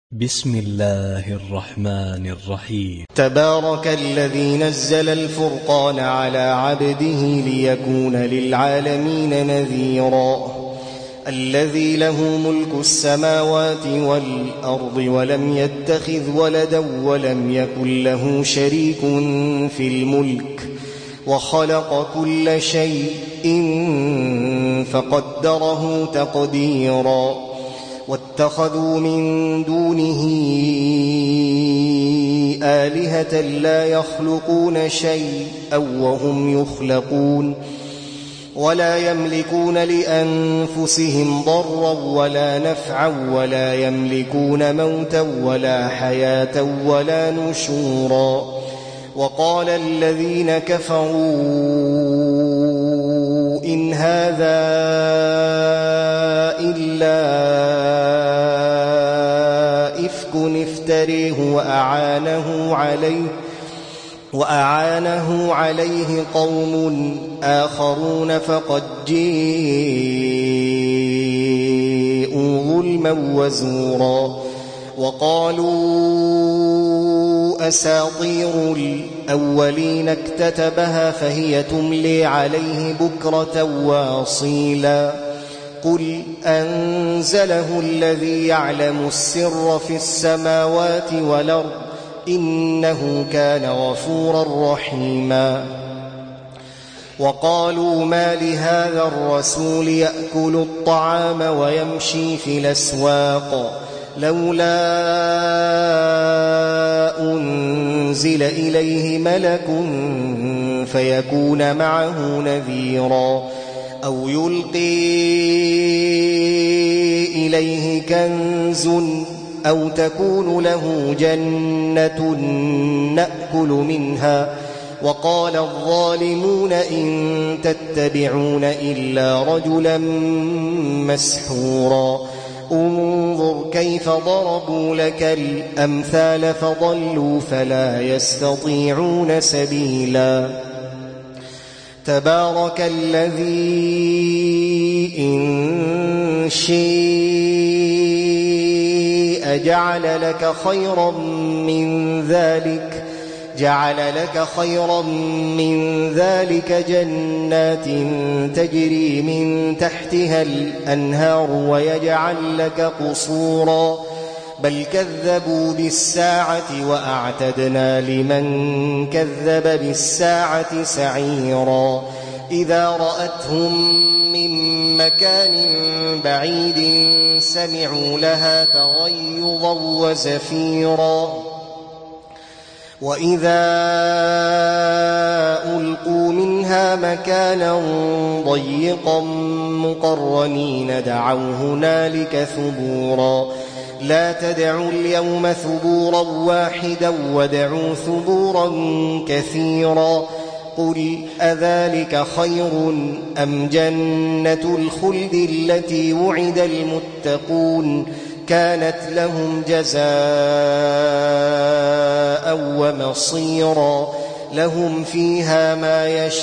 بسم الله الرحمن الرحيم. تبارك الذي نزل الفرقان على عبده ليكون للعالمين نذيرا. الذي له ملك السماوات والأرض ولم يتخذ ولدا ولم يكن له شريك في الملك وخلق كل شيء فقدره تقديرا. واتخذوا من دونه آلهة لا يخلقون شيئا وهم يخلقون ولا يملكون لأنفسهم ضرا ولا نفعا ولا يملكون موتا ولا حياة ولا نشورا. وقال الذين كفروا إن هذا إلا إفك افتريه وأعانه عليه قوم آخرون فقد جيءوا ظلما وزورا. وقالوا أساطير الأولين اكتتبها فهي تملي عليه بكرة واصيلا. قل أنزله الذي يعلم السر في السماوات والأرض إنه كان غفورا رحيما. وقالوا ما لهذا الرسول يأكل الطعام ويمشي في الأسواق لولا أنزل إليه ملك فيكون معه نذيرا أو يلقي إليه كنز أو تكون له جنة نأكل منها. وقال الظالمون إن تتبعون إلا رجلا مسحورا. انظر كيف ضربوا لك الأمثال فضلوا فلا يستطيعون سبيلا. تبارك الذي إن شيء جعل لك خيرا من ذلك جنات تجري من تحتها الأنهار ويجعل لك قصورا. بل كذبوا بالساعة وأعتدنا لمن كذب بالساعة سعيرا. إذا رأتهم من مكان بعيد سمعوا لها تغيظا وزفيرا. وإذا ألقوا منها مكانا ضيقا مقرنين دعوا هنالك ثبورا. لا تدعوا اليوم ثبورا واحدا وادعوا ثبورا كثيرا. قل أذلك خير أم جنة الخلد التي وعد المتقون كانت لهم جزاء ومصيرا. لهم فيها ما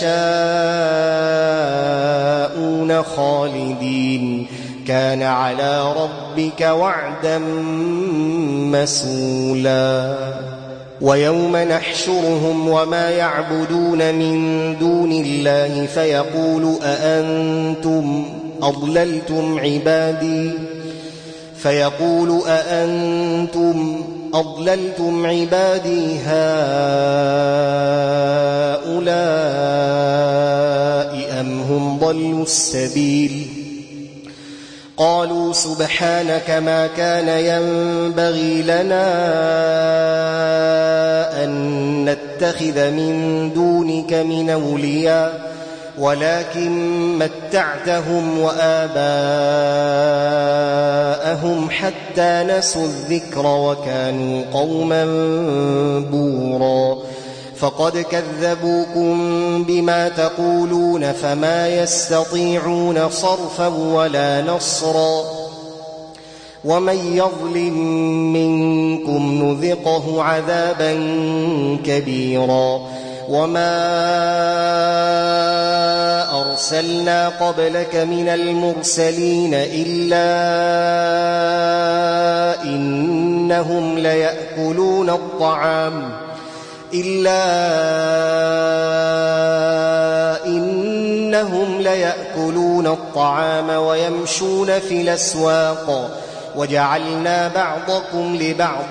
يشاءون خالدين كان على ربك وعدا مسئولا. ويوم نحشرهم وما يعبدون من دون الله فيقول أأنتم أضللتم عبادي هؤلاء أم هم ضلوا السبيل. قالوا سبحانك ما كان ينبغي لنا أن نتخذ من دونك من أولياء ولكن متعتهم وآباءهم حتى نسوا الذكر وكانوا قوما بورا. فقد كذبوكم بما تقولون فما يستطيعون صرفا ولا نصرا. ومن يظلم منكم نذقه عذابا كبيرا. وما أرسلنا قبلك من المرسلين إلا إنهم ليأكلون الطعام ويمشون في الأسواق وجعلنا بعضكم لبعض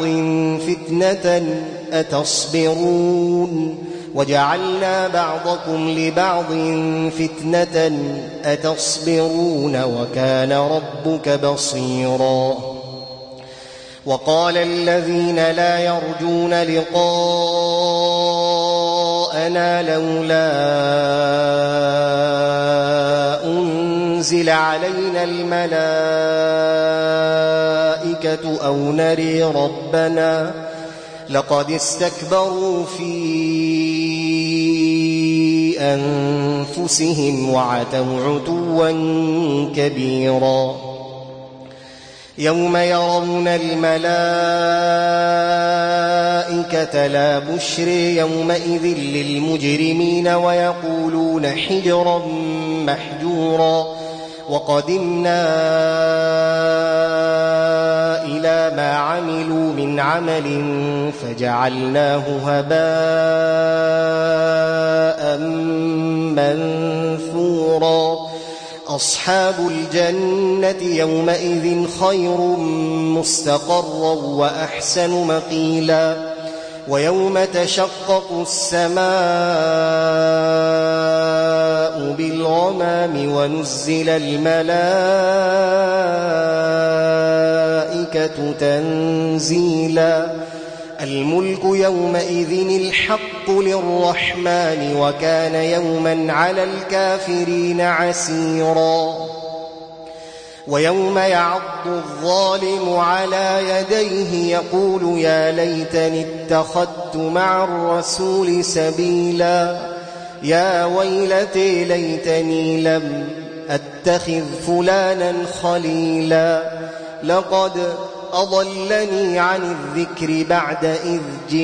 فتنة أتصبرون وكان ربك بصيرا. وقال الذين لا يرجون لقاءنا لولا أنزل علينا الملائكة أو نري ربنا لقد استكبروا في أنفسهم وعتوا عتوا كبيرا. يوم يرون الملائكة لا بشر يومئذ للمجرمين ويقولون حجرا محجورا. وقدمنا إلى ما عملوا من عمل فجعلناه هباء منثورا. أصحاب الجنة يومئذ خير مستقرا وأحسن مقيلا. ويوم تشقق السماء بالغمام ونزل الملائكة تنزيلا. الملك يومئذ الحق للرحمن وكان يوما على الكافرين عسيرا. ويوم يعض الظالم على يديه يقول يا ليتني اتخذت مع الرسول سبيلا. يا ويلتي ليتني لم أتخذ فلانا خليلا. لقد أضلني عن الذكر بعد إذ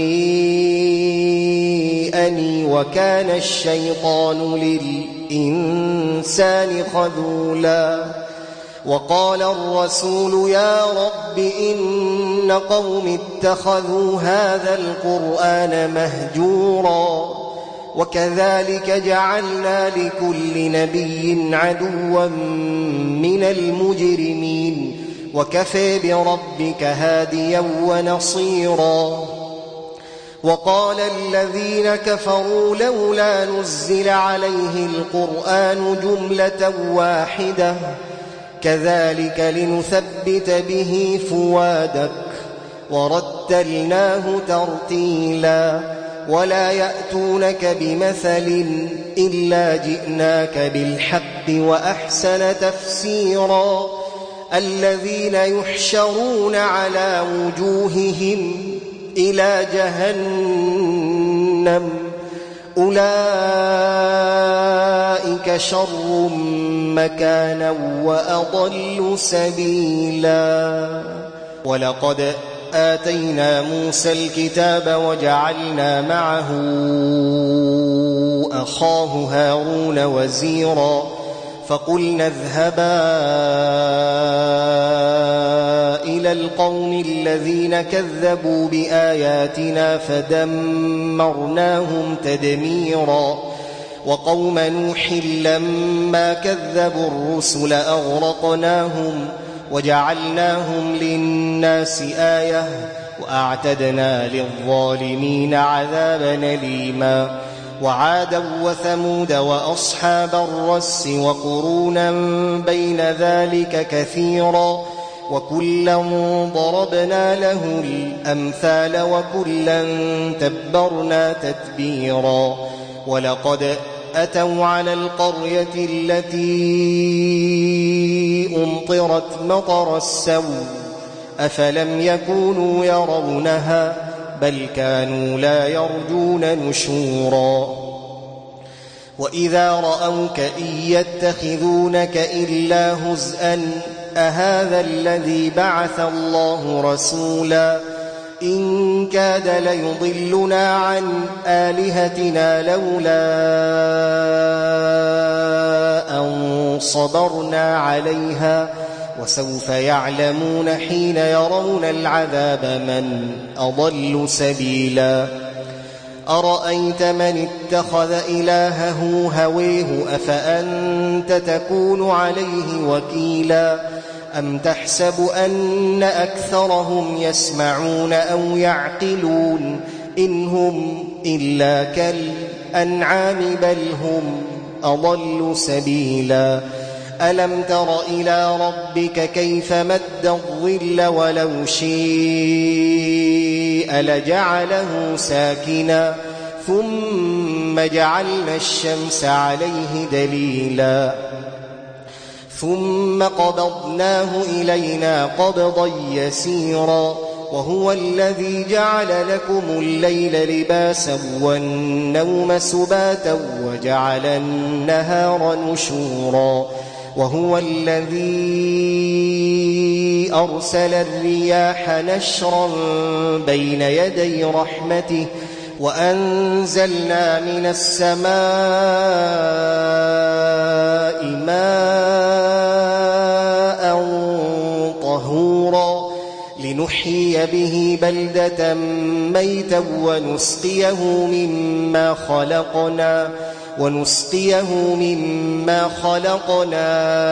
جيءني وكان الشيطان للإنسان خذولا. وقال الرسول يا رب إن قوم اتخذوا هذا القرآن مهجورا. وكذلك جعلنا لكل نبي عدوا من المجرمين وكفى بربك هاديا ونصيرا. وقال الذين كفروا لولا نزل عليه القرآن جملة واحدة كذلك لنثبت به فؤادك ورتلناه ترتيلا. ولا يأتونك بمثل إلا جئناك بالحق وأحسن تفسيرا. الذين يحشرون على وجوههم إلى جهنم أولئك شر مكانا وأضل سبيلا. ولقد آتينا موسى الكتاب وجعلنا معه أخاه هارون وزيرا. فقلنا اذهبا إلى القوم الذين كذبوا بآياتنا فدمرناهم تدميرا. وقوم نوح لما كذبوا الرسل أغرقناهم وجعلناهم للناس آية وأعتدنا للظالمين عذابا أليما. وعادا وثمود وأصحاب الرس وقرونا بين ذلك كثيرا. وكلا ضربنا له الأمثال وكلا تبرنا تتبيرا. ولقد أتوا على القرية التي أمطرت مطر السوء أفلم يكونوا يرونها بل كانوا لا يرجون نشورا. وإذا رأوك إن يتخذونك إلا هزءا أهذا الذي بعث الله رسولا. إن كاد ليضلنا عن آلهتنا لولا أن صبرنا عليها وسوف يعلمون حين يرون العذاب من أضل سبيلا أرأيت من اتخذ إلهه هويه أفأنت تكون عليه وكيلا أم تحسب أن أكثرهم يسمعون أو يعقلون إن هم إلا كالأنعام بل هم أضل سبيلا ألم تر إلى ربك كيف مد الظل ولو شيء لجعله ساكنا ثم جعلنا الشمس عليه دليلا ثم قبضناه إلينا قبضا يسيرا وهو الذي جعل لكم الليل لباسا والنوم سباتا وجعل النهار نشورا وهو الذي أرسل الرياح نشرا بين يدي رحمته وأنزلنا من السماء ماء طهورا لنحيي به بلدة ميتا ونسقيه مما خلقنا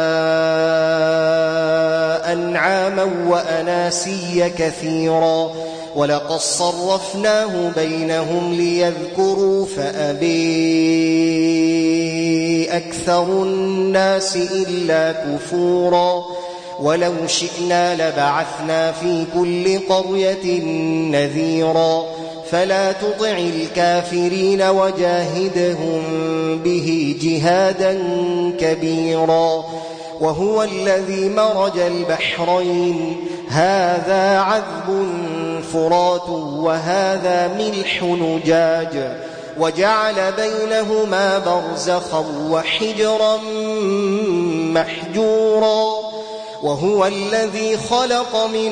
أنعاما وأناسيا كثيرا ولقد صرفناه بينهم ليذكروا فأبي أكثر الناس إلا كفورا ولو شئنا لبعثنا في كل قرية نذيرا فلا تطع الكافرين وجاهدهم به جهادا كبيرا وهو الذي مرج البحرين هذا عذب فرات وهذا ملح نجاج وجعل بينهما برزخا وحجرا محجورا وهو الذي خلق من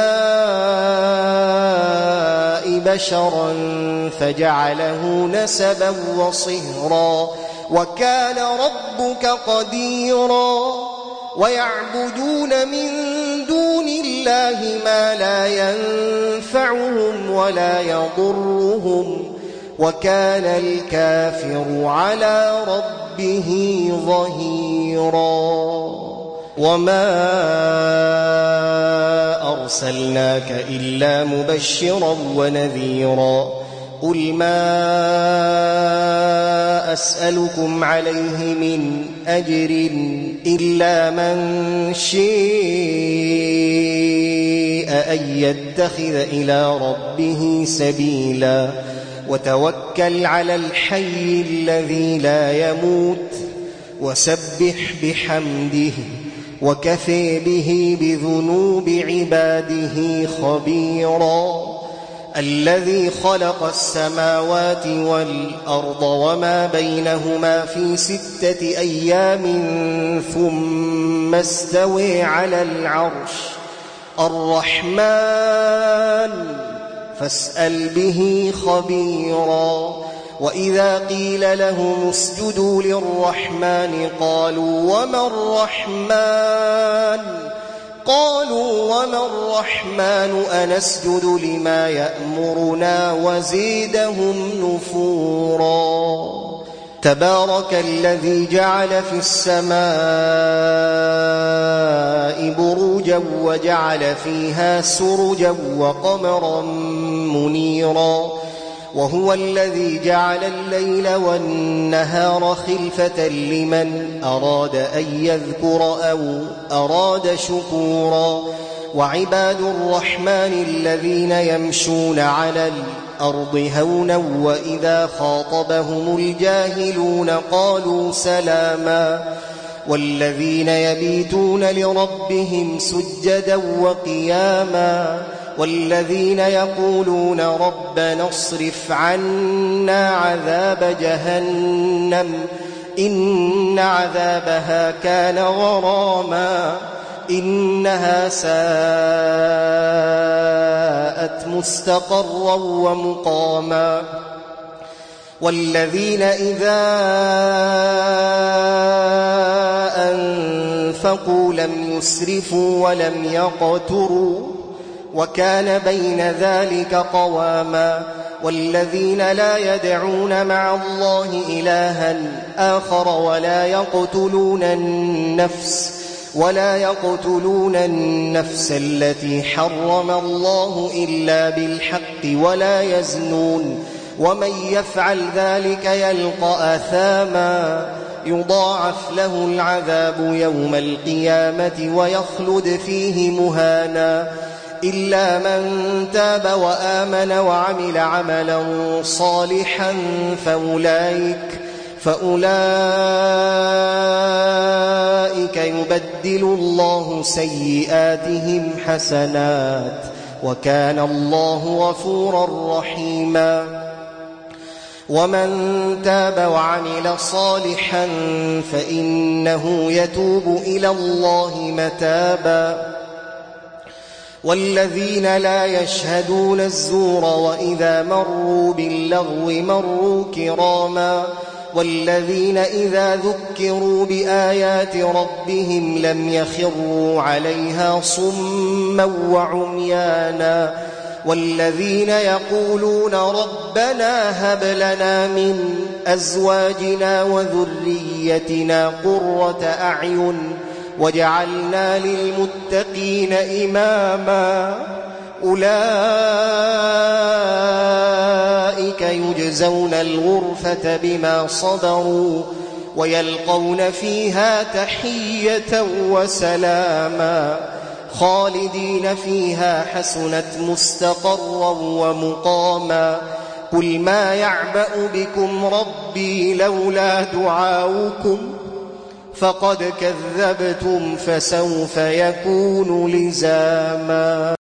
الماء بشرا فجعله نسبا وصهرا وكان ربك قديرا ويعبدون من دون الله ما لا ينفعهم ولا يضرهم وكان الكافر على ربه ظهيرا وما أرسلناك إلا مبشرا ونذيرا قل ما أسألكم عليه من أجر إلا من شاء أن يتخذ إلى ربه سبيلا وتوكل على الحي الذي لا يموت وسبح بحمده وكفى به بذنوب عباده خبيرا الذي خلق السماوات والأرض وما بينهما في 6 أيام ثم استوى على العرش الرحمن فاسأل به خبيرا وإذا قيل لهم اسجدوا للرحمن قالوا وما الرحمن أنسجد لما يأمرنا وزيدهم نفورا تبارك الذي جعل في السماء بروجا وجعل فيها سرجا وقمرا منيرا وهو الذي جعل الليل والنهار خلفة لمن أراد أن يذكر أو أراد شكورا وعباد الرحمن الذين يمشون على الأرض هونا وإذا خاطبهم الجاهلون قالوا سلاما والذين يبيتون لربهم سجدا وقياما والذين يقولون ربنا اصرف عنا عذاب جهنم إن عذابها كان غراما إنها ساءت مستقرا ومقاما والذين إذا أنفقوا لم يسرفوا ولم يقتروا وكان بين ذلك قواما والذين لا يدعون مع الله إلها آخر ولا يقتلون النفس التي حرم الله إلا بالحق ولا يزنون ومن يفعل ذلك يلقى أثاما يضاعف له العذاب يوم القيامة ويخلد فيه مهانا إلا من تاب وآمن وعمل عملا صالحا فأولئك يبدل الله سيئاتهم حسنات وكان الله غفورا رحيما ومن تاب وعمل صالحا فإنه يتوب إلى الله متابا والذين لا يشهدون الزور وإذا مروا باللغو مروا كراما والذين إذا ذكروا بآيات ربهم لم يخروا عليها صما وعميانا والذين يقولون ربنا هب لنا من أزواجنا وذريتنا قرة أعين وجعلنا للمتقين إماما أولئك يجزون الغرفة بما صبروا ويلقون فيها تحية وسلاما خالدين فيها حسنت مستقرا ومقاما قل ما يعبأ بكم ربي لولا دعاؤكم فقد كذبتم فسوف يكون لزاما